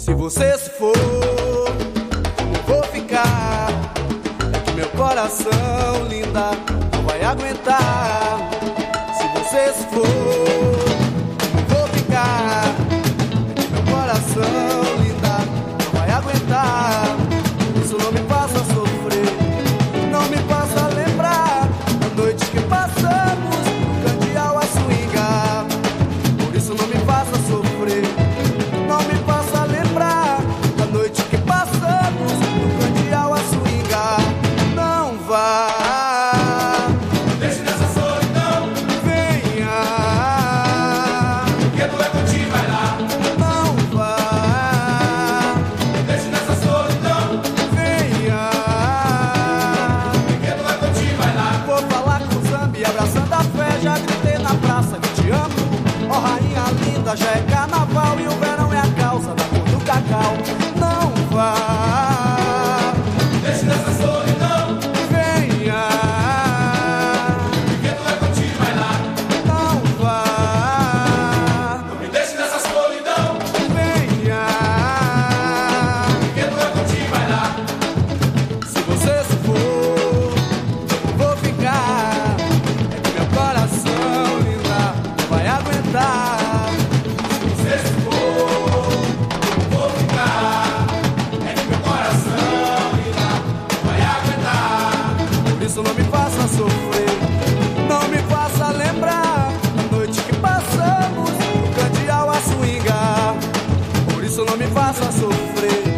Se você se for, eu vou ficar. É que meu coração, linda, não vai aguentar. Se você se for, eu vou ficar. É que meu coração, linda, não vai aguentar. Isso não me faça sofrer, não me faça lembrar da noite que passamos no Candeal a swingar. Por isso não me faça sofrer, não me faça lembrar da noite que passamos no Candeal a swingar. Não vá, deixe nessa solidão, venha, que tu é contigo, vai lá. não vá, Deixe nessa solidão, venha. que tu é contigo, vai lá. Vou falar com o Zambi, abraçando a fé. Já gritei na praça que te amo. Ó rainha linda, já é carnaval e o verão é a causa da cor do cacau. Não vá, Deixe nessa solidão, venha, que tu é contigo, vai lá. não vá, Não me deixe nessa solidão, venha. que tu é contigo, vai lá. Se você se for, vou ficar. É que meu coração, linda, não vai aguentar. Se se for, vou ficar. É que meu coração, linda, vai aguentar. Por isso não me faça sofrer, não me faça lembrar da noite que passamos no Candeal a swingar. Por isso não me faça sofrer,